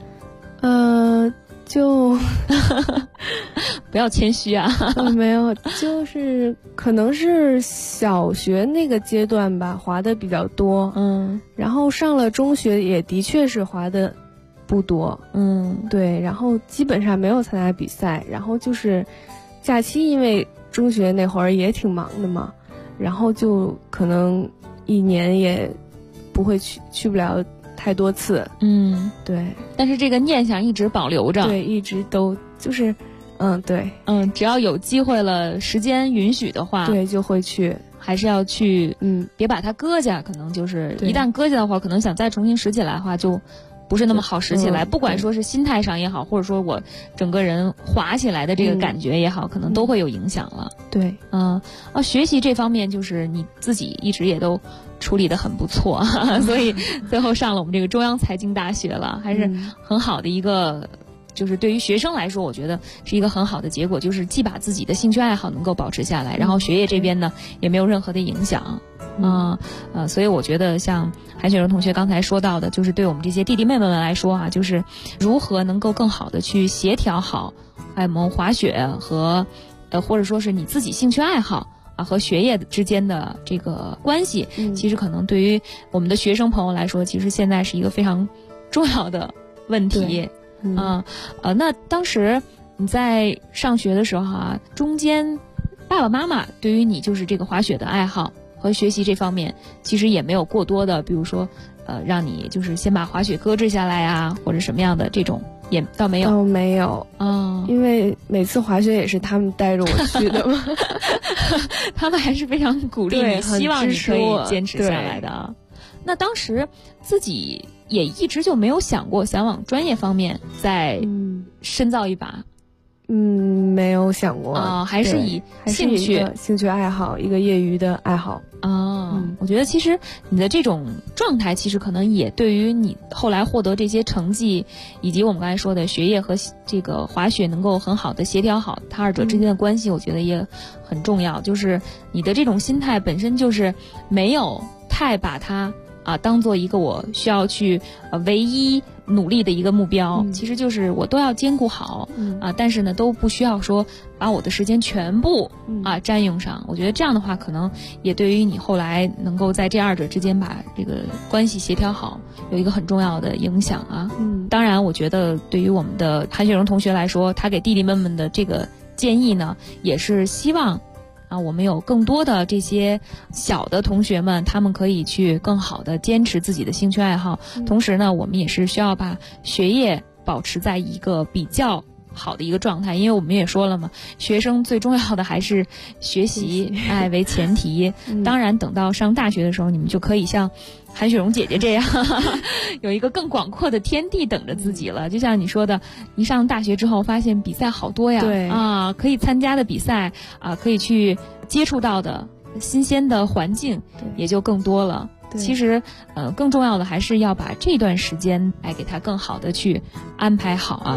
就不要谦虚啊。 没有，就是可能是小学那个阶段吧，滑的比较多，然后上了中学也的确是滑的不多，对，然后基本上没有参加比赛，然后就是假期，因为中学那会儿也挺忙的嘛，然后就可能一年也不会去不了太多次，对， 但是这个念想一直保留着， 对，一直都就是对， 只要有机会了，时间允许的话， 对，就会去， 还是要去，别把它搁下，可能就是一旦搁下的话，可能想再重新拾起来的话，就不是那么好拾起来，不管说是心态上也好，或者说我整个人滑起来的这个感觉也好，可能都会有影响了。 对， 学习这方面就是你自己一直也都处理得很不错，所以最后上了我们这个中央财经大学了，还是很好的一个。就是对于学生来说，我觉得是一个很好的结果，就是既把自己的兴趣爱好能够保持下来，然后学业这边呢也没有任何的影响，所以我觉得像韩雪荣同学刚才说到的，就是对我们这些弟弟妹妹们来说啊，就是如何能够更好的去协调好我们滑雪和或者说是你自己兴趣爱好和学业之间的这个关系，其实可能对于我们的学生朋友来说，其实现在是一个非常重要的问题。那当时你在上学的时候啊，中间爸爸妈妈对于你就是这个滑雪的爱好和学习这方面，其实也没有过多的，比如说让你就是先把滑雪搁置下来啊，或者什么样的这种也倒没有。 没有因为每次滑雪也是他们带着我去的嘛， 他们还是非常鼓励你，希望你可以坚持下来的啊。那当时自己也一直就没有想过想往专业方面再深造一把。 没有想过还是以兴趣爱好，一个业余的爱好我觉得其实你的这种状态，其实可能也对于你后来获得这些成绩，以及我们刚才说的学业和这个滑雪能够很好的协调好它二者之间的关系，我觉得也很重要。就是你的这种心态本身就是没有太把它当做一个我需要去唯一努力的一个目标，其实就是我都要兼顾好但是呢都不需要说把我的时间全部占用上。我觉得这样的话可能也对于你后来能够在这二者之间把这个关系协调好有一个很重要的影响啊。当然我觉得对于我们的韩雪荣同学来说，他给弟弟妹妹的这个建议呢，也是希望我们有更多的这些小的同学们，他们可以去更好的坚持自己的兴趣爱好，同时呢我们也是需要把学业保持在一个比较好的一个状态，因为我们也说了嘛，学生最重要的还是学习为前提当然等到上大学的时候，你们就可以像韩雪荣姐姐这样有一个更广阔的天地等着自己了。就像你说的，你上大学之后发现比赛好多呀， 对可以参加的比赛可以去接触到的新鲜的环境也就更多了。其实更重要的还是要把这段时间给它更好的去安排好啊。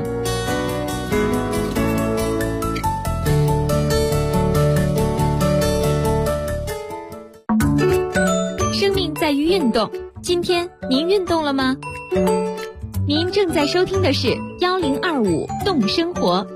生命在于运动，今天您运动了吗？您正在收听的是1025动生活。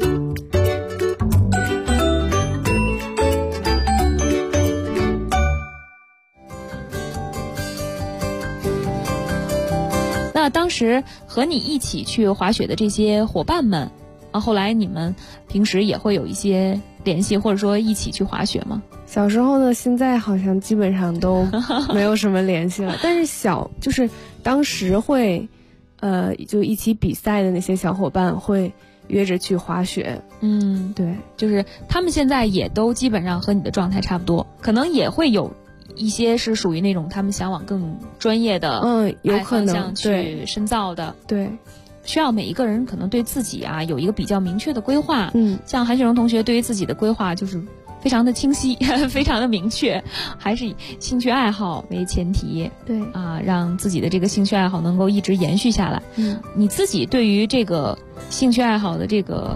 那当时和你一起去滑雪的这些伙伴们后来你们平时也会有一些联系，或者说一起去滑雪吗？ 小时候呢，现在好像基本上都没有什么联系了。但是就是当时会，就一起比赛的那些小伙伴会约着去滑雪。对， 就是他们现在也都基本上和你的状态差不多，可能也会有一些是属于那种他们想往更专业的有可能去深造的。 对。 需要每一个人可能对自己有一个比较明确的规划。像韩雪荣同学对于自己的规划就是非常的清晰非常的明确，还是以兴趣爱好为前提。 对让自己的这个兴趣爱好能够一直延续下来。你自己对于这个兴趣爱好的这个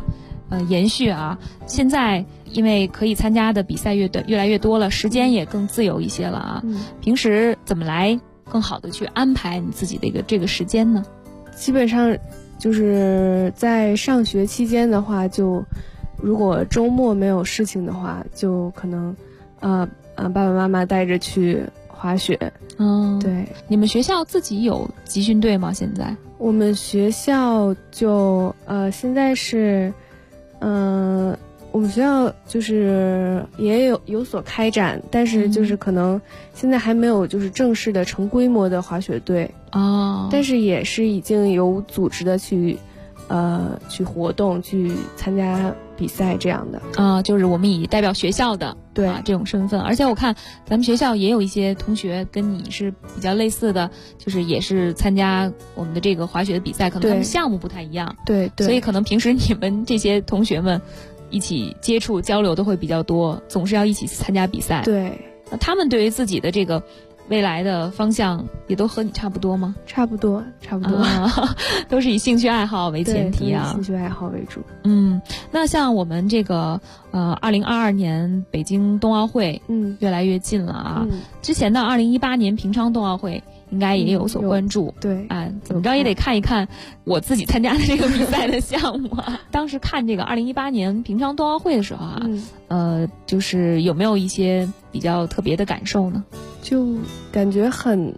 延续啊。现在因为可以参加的比赛越来越多了，时间也更自由一些了啊。平时怎么来更好的去安排你自己的这个时间呢？ 基本上就是在上学期间的话，就如果周末没有事情的话，就可能爸爸妈妈带着去滑雪。对。 你们学校自己有集训队吗？现在我们学校就现在是我们学校就是也有所开展，但是就是可能现在还没有就是正式的成规模的滑雪队但是也是已经有组织的去活动，去参加比赛这样的就是我们以代表学校的这种身份。而且我看咱们学校也有一些同学跟你是比较类似的，就是也是参加我们的这个滑雪的比赛，可能他们项目不太一样， 对， 所以可能平时你们这些同学们一起接触交流都会比较多，总是要一起参加比赛。 对， 那他们对于自己的这个未来的方向也都和你差不多吗？ 差不多都是以兴趣爱好为前提啊， 兴趣爱好为主。 那像我们这个2022年北京冬奥会越来越近了啊，之前的2018年平昌冬奥会应该也有所关注。 对， 怎么着也得看一看我自己参加的这个比赛的项目啊。当时看这个2018年平昌冬奥会的时候啊，就是有没有一些比较特别的感受呢？ 就感觉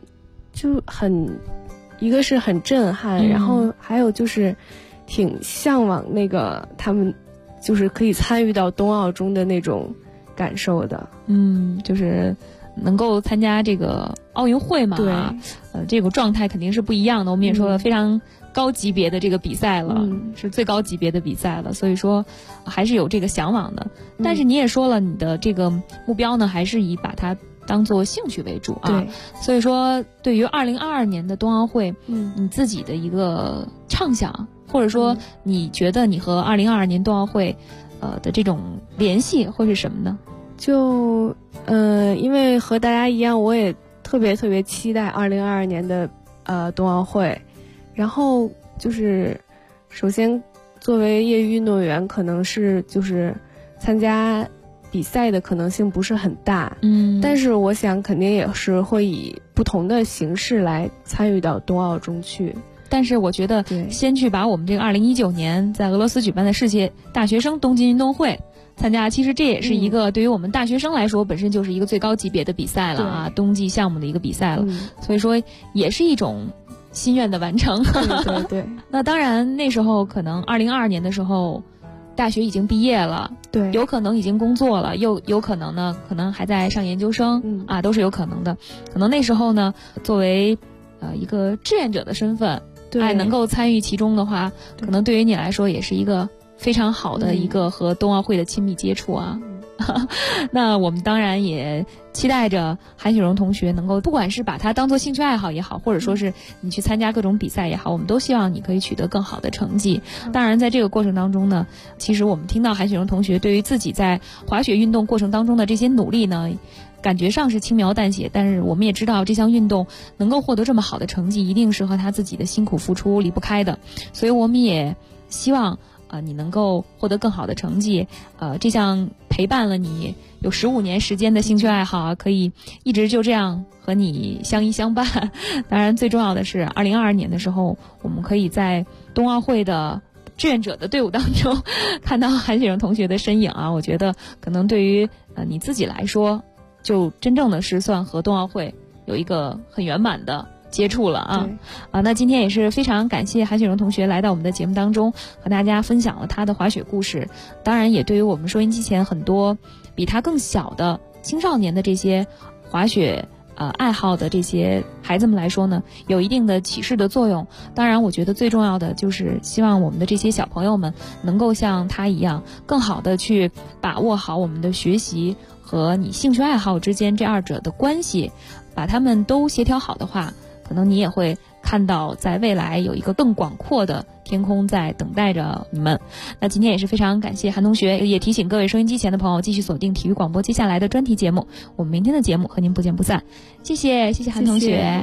一个是很震撼，然后还有就是挺向往那个他们就是可以参与到冬奥中的那种感受的。 就是能够参加这个奥运会嘛， 对， 这个状态肯定是不一样的。我们也说了，非常高级别的这个比赛了，是最高级别的比赛了，所以说还是有这个向往的。但是你也说了，你的这个目标呢，还是以把它当做兴趣为主啊。 对， 所以说对于2022年的冬奥会，你自己的一个畅想，或者说你觉得你和2022年冬奥会的这种联系会是什么呢？ 就因为和大家一样，我也特别期待2022年的冬奥会。然后就是首先作为业余运动员，可能是就是参加比赛的可能性不是很大，但是我想肯定也是会以不同的形式来参与到冬奥中去。 但是我觉得先去把我们这个2019年在俄罗斯举办的世界大学生冬季运动会参加，其实这也是一个对于我们大学生来说本身就是一个最高级别的比赛了啊，冬季项目的一个比赛了，所以说也是一种心愿的完成。 对那当然那时候可能2022年的时候大学已经毕业了， 对， 有可能已经工作了，又有可能呢可能还在上研究生，都是有可能的。可能那时候呢作为一个志愿者的身份，能够参与其中的话，可能对于你来说也是一个非常好的一个和冬奥会的亲密接触啊。那我们当然也期待着韩雪荣同学能够，不管是把它当做兴趣爱好也好，或者说是你去参加各种比赛也好，我们都希望你可以取得更好的成绩。当然在这个过程当中呢，其实我们听到韩雪荣同学对于自己在滑雪运动过程当中的这些努力呢，感觉上是轻描淡写，但是我们也知道这项运动能够获得这么好的成绩，一定是和他自己的辛苦付出离不开的。所以我们也希望你能够获得更好的成绩，这项陪伴了你有15年时间的兴趣爱好可以一直就这样和你相依相伴。当然最重要的是2022年的时候，我们可以在冬奥会的志愿者的队伍当中看到韩雪荣同学的身影啊，我觉得可能对于你自己来说，就真正的是算和冬奥会有一个很圆满的接触了啊。那今天也是非常感谢韩雪荣同学来到我们的节目当中，和大家分享了他的滑雪故事。当然也对于我们收音机前很多比他更小的青少年的这些滑雪爱好的这些孩子们来说呢，有一定的启示的作用。当然我觉得最重要的就是希望我们的这些小朋友们能够像他一样，更好的去把握好我们的学习和你兴趣爱好之间这二者的关系，把他们都协调好的话，可能你也会看到在未来有一个更广阔的天空在等待着你们。那今天也是非常感谢韩同学，也提醒各位收音机前的朋友继续锁定体育广播接下来的专题节目，我们明天的节目和您不见不散。谢谢韩同学。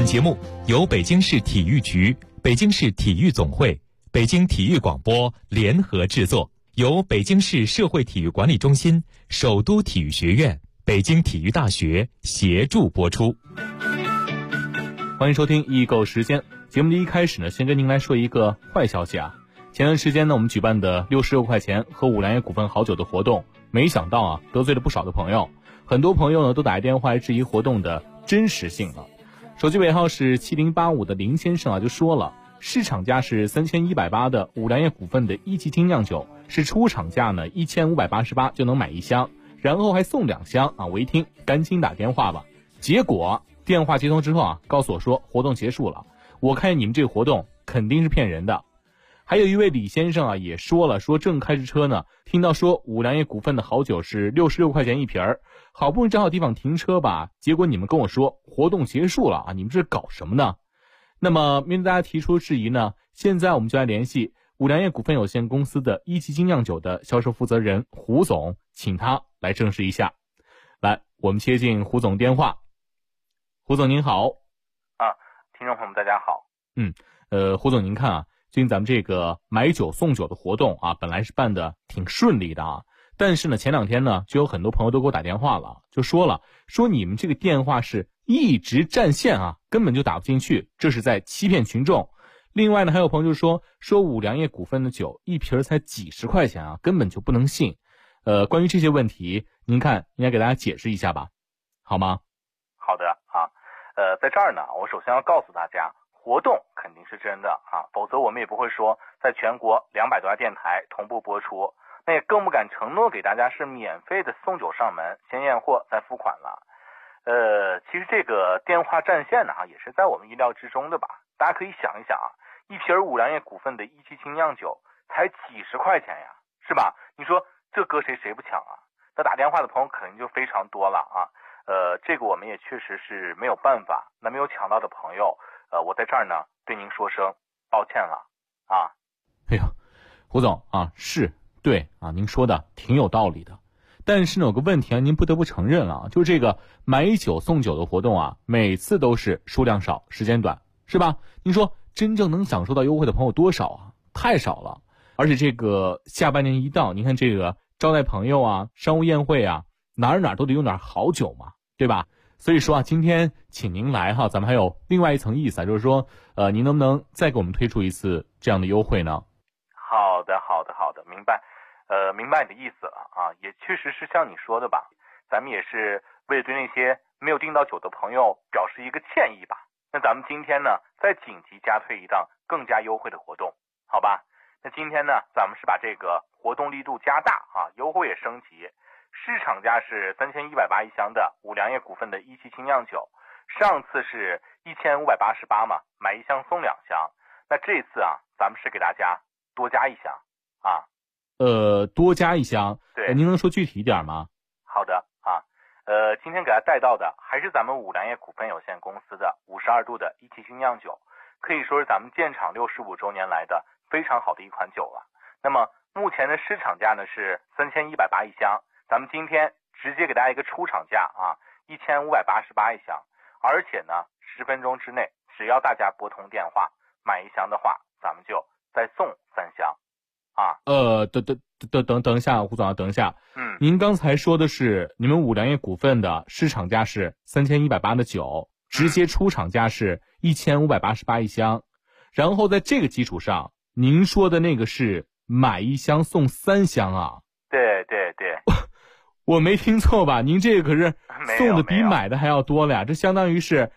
节目由北京市体育局、北京市体育总会、北京体育广播联合制作，由北京市社会体育管理中心、首都体育学院、北京体育大学协助播出。 欢迎收听易购时间。节目的一开始呢，先跟您来说一个坏消息啊。前段时间呢，我们举办的66块钱喝五粮液股份好酒的活动，没想到啊，得罪了不少的朋友。很多朋友呢都打电话来质疑活动的真实性了。手机尾号是7085的林先生啊就说了，市场价是3180的五粮液股份的一级精酿酒，是出厂价呢1588就能买一箱，然后还送2箱啊！我一听赶紧打电话吧，结果电话接通之后啊，告诉我说活动结束了。我看你们这个活动肯定是骗人的。还有一位李先生啊也说了，说正开着车呢，听到说五粮液股份的好酒是66块钱一瓶儿，好不容易找好地方停车吧，结果你们跟我说活动结束了啊！你们这是搞什么呢？那么面对大家提出质疑呢，现在我们就来联系五粮液股份有限公司的一级精酿酒的销售负责人胡总，请他来证实一下。来，我们接进胡总电话。胡总您好。 听众朋友们大家好。 胡总您看啊，最近咱们这个买酒送酒的活动啊，本来是办的挺顺利的啊，但是呢前2天呢就有很多朋友都给我打电话了，就说你们这个电话是一直占线啊，根本就打不进去，这是在欺骗群众。另外呢还有朋友就说五粮液股份的酒一瓶才几十块钱啊，根本就不能信。关于这些问题，您看应该给大家解释一下吧，好吗？ 好的啊，在这儿呢，我首先要告诉大家，活动肯定是真的啊，否则我们也不会说在全国200多家电台同步播出，那也更不敢承诺给大家是免费的送酒上门，先验货再付款了。其实这个电话占线呢也是在我们意料之中的吧。大家可以想一想啊，一瓶五粮液股份的一级精酿酒才几十块钱呀，是吧？你说这搁谁不抢啊？那打电话的朋友肯定就非常多了啊。这个我们也确实是没有办法。那没有抢到的朋友，我在这儿呢对您说声抱歉了啊。 哎呦，胡总啊，是对啊，您说的挺有道理的。但是呢有个问题啊，您不得不承认了，就是这个买酒送酒的活动啊，每次都是数量少时间短，是吧？您说真正能享受到优惠的朋友多少啊？太少了。而且这个下半年一到，您看这个招待朋友啊，商务宴会啊，哪都得用点好酒嘛，对吧？所以说啊，今天请您来哈，咱们还有另外一层意思啊，就是说您能不能再给我们推出一次这样的优惠呢？ 好的，明白。明白你的意思了啊，也确实是像你说的吧，咱们也是为了对那些没有订到酒的朋友表示一个歉意吧。那咱们今天呢再紧急加推一档更加优惠的活动，好吧？那今天呢咱们是把这个活动力度加大啊，优惠也升级。市场价是3180一箱的五粮液股份的一级精酿酒，上次是1588嘛，买1箱送2箱。那这次啊咱们是给大家多加1箱啊。 多加1箱， 对， 您能说具体一点吗？ 好的啊，今天给大家带到的还是咱们五粮液股份有限公司的52度的一级精酿酒，可以说是咱们建厂65周年来的非常好的一款酒了。那么目前的市场价呢是3180一箱，咱们今天直接给大家一个出厂价啊，1588一箱，而且呢10分钟之内，只要大家拨通电话买1箱的话，咱们就再送3箱。啊， 等一下，胡总，等一下。您刚才说的是你们五粮液股份的市场价是3180的酒，直接出厂价是1588一箱，然后在这个基础上，您说的那个是买1箱送3箱啊？ 对， 我没听错吧？您这个可是送的比买的还要多了呀，这相当于是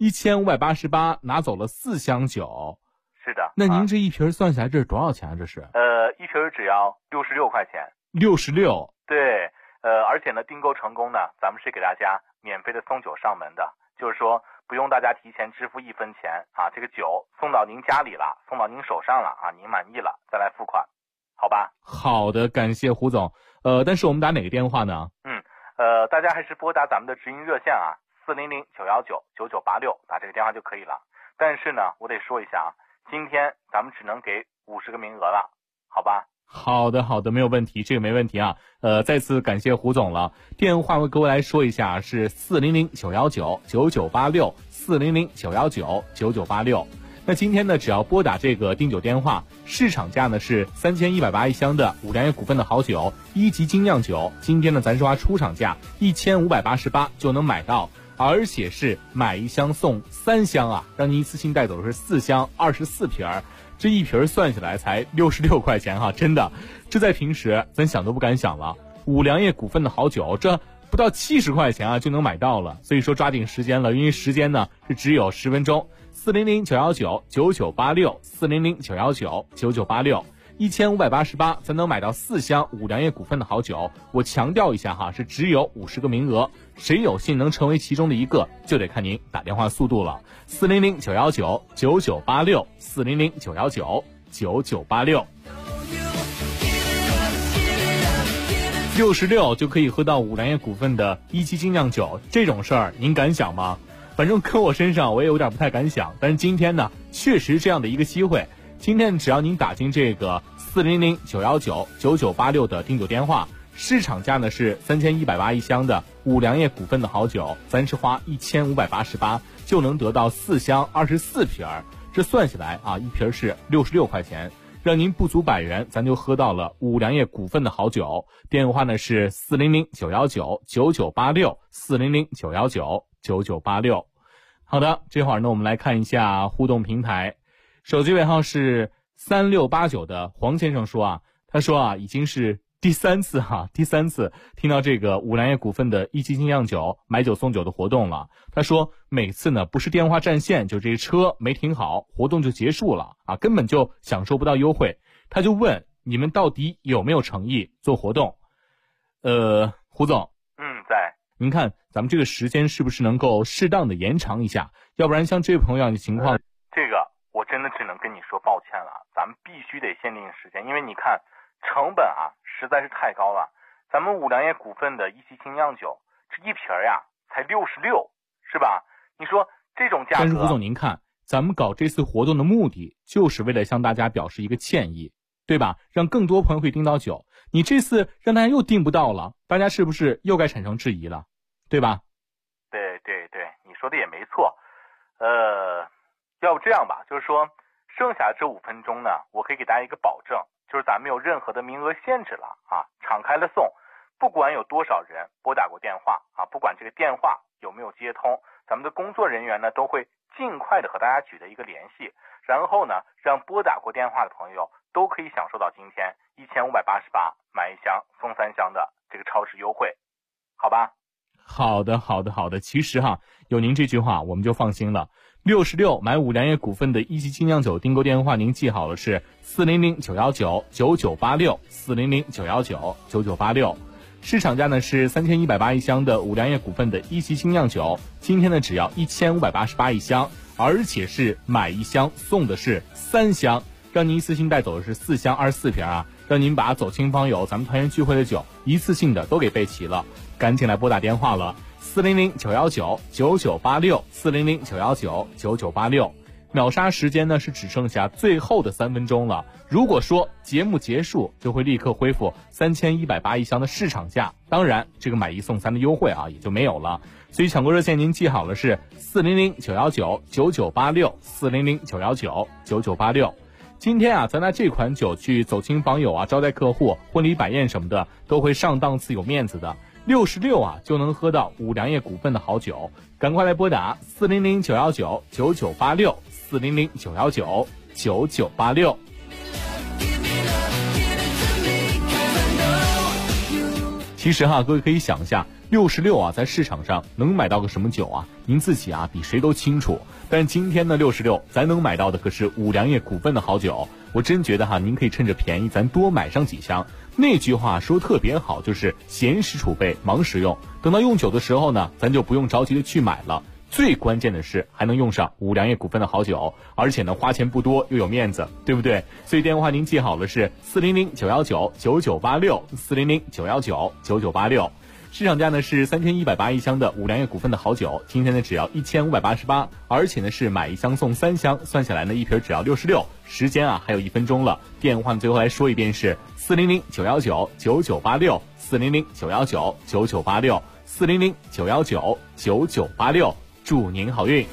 1588拿走了4箱酒。 是的。 那您这一瓶算下来这是多少钱啊？这是一瓶只要66块钱。 66。 对，而且呢订购成功呢，咱们是给大家免费的送酒上门的，就是说不用大家提前支付1分钱啊，这个酒送到您家里了，送到您手上了啊，您满意了再来付款，好吧？ 好的，感谢胡总。但是我们打哪个电话呢？ 大家还是拨打咱们的直营热线啊，400-919-9986，打这个电话就可以了。但是呢，我得说一下啊，今天咱们只能给50个名额了，好吧？ 好的，没有问题，这个没问题啊。再次感谢胡总了。电话为各位来说一下，是400-919-9986，400-919-9986。那今天呢，只要拨打这个订酒电话，市场价呢是3180一箱的五粮液股份的好酒1级精酿酒，今天呢咱说出厂价1588就能买到，而且是买一箱送3箱啊，让您一次性带走的是4箱24瓶儿。这一瓶算下来才66块钱哈，真的，这在平时咱想都不敢想了。五粮液股份的好酒，这不到70块钱啊就能买到了，所以说抓紧时间了，因为时间呢是只有10分钟。400-919-9986，400-919-9986，1588才能买到4箱五粮液股份的好酒。我强调一下哈，是只有50个名额，谁有幸能成为其中的一个，就得看您打电话速度了。400-919-9986，400-919-9986。66就可以喝到五粮液股份的1级精酿酒，这种事儿您敢想吗？反正搁我身上我也有点不太敢想，但是今天呢确实这样的一个机会。今天只要您打进这个400-919-9986的订酒电话，市场价呢是3180一箱的五粮液股份的好酒，咱是花1588就能得到4箱24瓶儿，这算下来啊，一瓶是66块钱，让您不足100元，咱就喝到了五粮液股份的好酒。电话呢是400-919-9986，400-919-9986。好的，这会儿呢我们来看一下互动平台，手机尾号是3689的黄先生说啊，他说啊已经是第三次听到这个五粮液股份的1级精酿酒买酒送酒的活动了。他说每次呢不是电话占线，就这车没停好，活动就结束了啊，根本就享受不到优惠。他就问你们到底有没有诚意做活动？胡总，在。您看咱们这个时间是不是能够适当的延长一下？要不然像这位朋友的情况， 这个我真的只能跟你说抱歉了，咱们必须得限定时间，因为你看成本啊实在是太高了。咱们五粮液股份的1级精酿酒，这一瓶呀才66，是吧？你说这种价格。 但是胡总您看，咱们搞这次活动的目的就是为了向大家表示一个歉意，对吧？让更多朋友可以订到酒。你这次让大家又订不到了，大家是不是又该产生质疑了，对吧？ 对，你说的也没错。要不这样吧，就是说剩下这5分钟呢，我可以给大家一个保证，就是咱没有任何的名额限制了啊，敞开了送，不管有多少人拨打过电话啊，不管这个电话有没有接通，咱们的工作人员呢都会尽快的和大家取得一个联系，然后呢让拨打过电话的朋友都可以享受到今天1588买1箱送3箱的这个超值优惠，好吧？ 好的。其实哈，有您这句话我们就放心了。66买五粮液股份的1级精酿酒订购电话您记好了，是400-919-9986，400-919-9986。市场价呢是3180一箱的五粮液股份的1级精酿酒，今天呢只要1588一箱，而且是买1箱送的是3箱，让您一次性带走的是4箱24瓶啊，让您把走亲访友咱们团圆聚会的酒一次性的都给备齐了。赶紧来拨打电话了，400-919-9986，400-919-9986。秒杀时间呢是只剩下最后的3分钟了，如果说节目结束就会立刻恢复3180一箱的市场价，当然这个买1送3的优惠啊也就没有了。所以抢购热线您记好了，是400-919-9986，400-919-9986。今天啊咱拿这款酒去走亲访友啊，招待客户，婚礼摆宴什么的都会上档次有面子的。66啊就能喝到五粮液股份的好酒，赶快来拨打400-919-9986，400-919-9986。其实哈，各位可以想一下，66啊在市场上能买到个什么酒啊？您自己啊比谁都清楚。但是今天呢66咱能买到的可是五粮液股份的好酒，我真觉得哈，您可以趁着便宜咱多买上几箱。那句话说特别好，就是闲时储备忙时用，等到用酒的时候呢咱就不用着急的去买了，最关键的是还能用上五粮液股份的好酒，而且呢花钱不多又有面子，对不对？所以电话您记好了，是400-919-9986，400-919-9986。 市场价呢是3180一箱的五粮液股份的好酒，今天呢只要1588，而且呢是买一箱送3箱，算下来呢一瓶只要66，时间还有1分钟了。电话呢最后来说一遍是400-919-9986，400-919-9986，400-919-9986，祝您好运。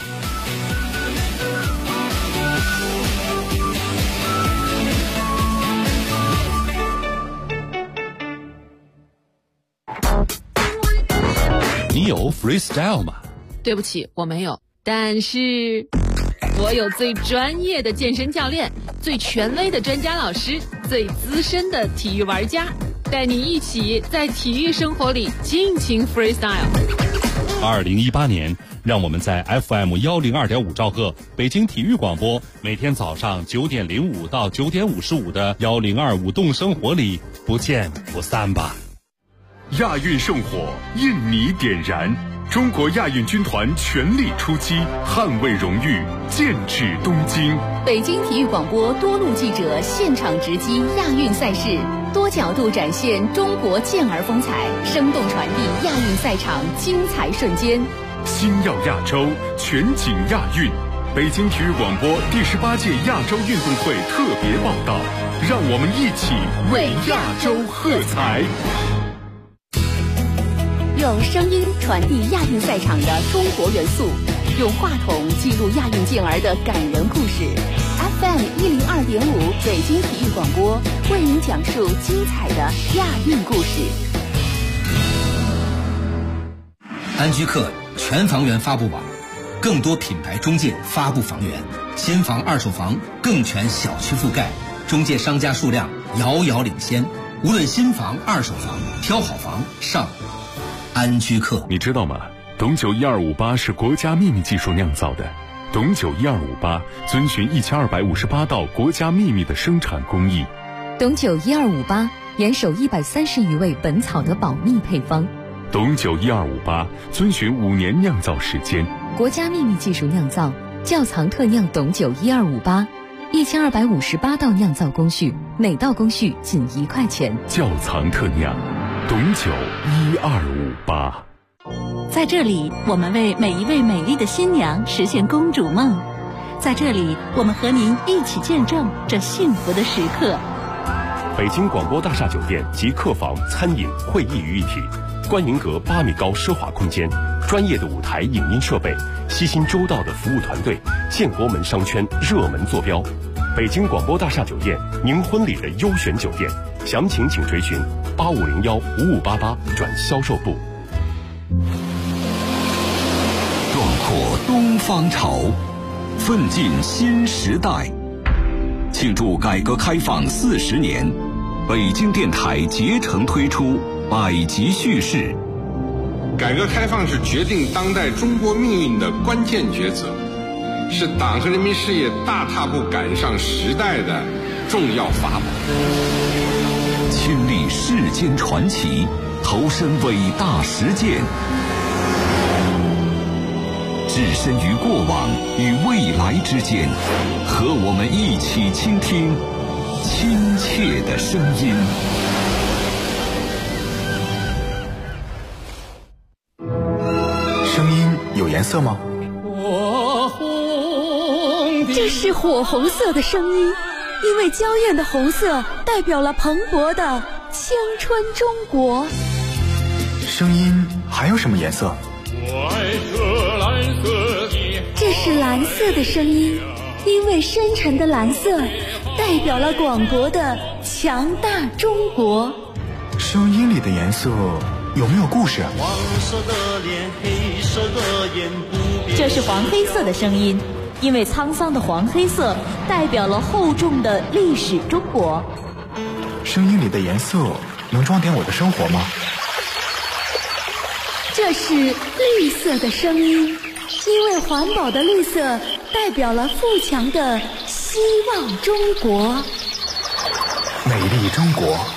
你有 freestyle 吗？ 对不起，我没有，但是我有最专业的健身教练，最权威的专家老师，最资深的体育玩家，带你一起在体育生活里尽情 freestyle。 2018年，让我们在 FM102.5兆赫北京体育广播，每天早上9点05到9点55的1025动生活里不见不散吧。 亚运圣火，印尼点燃，中国亚运军团全力出击，捍卫荣誉，剑指东京。 北京体育广播多路记者现场直击亚运赛事，多角度展现中国健儿风采，生动传递亚运赛场精彩瞬间。 星耀亚洲，全景亚运。北京体育广播第18届亚洲运动会特别报道，让我们一起为亚洲喝彩。 用声音传递亚运赛场的中国元素，用话筒记录亚运健儿的感人故事。FM102.5北京体育广播为您讲述精彩的亚运故事。 安居客全房源发布网，更多品牌中介发布房源，新房二手房更全小区覆盖，中介商家数量遥遥领先。无论新房二手房，挑好房上安居客。 你知道吗？董酒1258是国家秘密技术酿造的。董酒1258遵循1258道国家秘密的生产工艺。 董酒1258严守130余味本草的保密配方。 董酒1258遵循5年酿造时间。 国家秘密技术酿造，窖藏特酿董酒1258，1258道酿造工序，每道工序仅1块钱。 窖藏特酿。董酒1258。 在这里，我们为每一位美丽的新娘实现公主梦。在这里，我们和您一起见证这幸福的时刻。 北京广播大厦酒店集客房、餐饮、会议于一体，观银阁8米高奢华空间，专业的舞台影音设备，悉心周到的服务团队，建国门商圈热门坐标。北京广播大厦酒店，您婚礼的优选酒店，详情请垂询8501-5588转销售部。 壮阔东方潮，奋进新时代。庆祝改革开放40年，北京电台竭诚推出百集叙事。 改革开放是决定当代中国命运的关键抉择，是党和人民事业大踏步赶上时代的重要法宝。 亲历世间传奇，投身伟大实践，置身于过往与未来之间，和我们一起倾听亲切的声音。 声音有颜色吗？ 这是火红色的声音，因为娇艳的红色代表了蓬勃的青春中国。 声音还有什么颜色？ 这是蓝色的声音，因为深沉的蓝色代表了广博的强大中国。 声音里的颜色有没有故事？ 黄色的脸，黑色的眼，不变。这是黄黑色的声音，因为沧桑的黄黑色代表了厚重的历史中国。 声音里的颜色能装点我的生活吗？ 这是绿色的声音，因为环保的绿色代表了富强的希望中国。 美丽中国。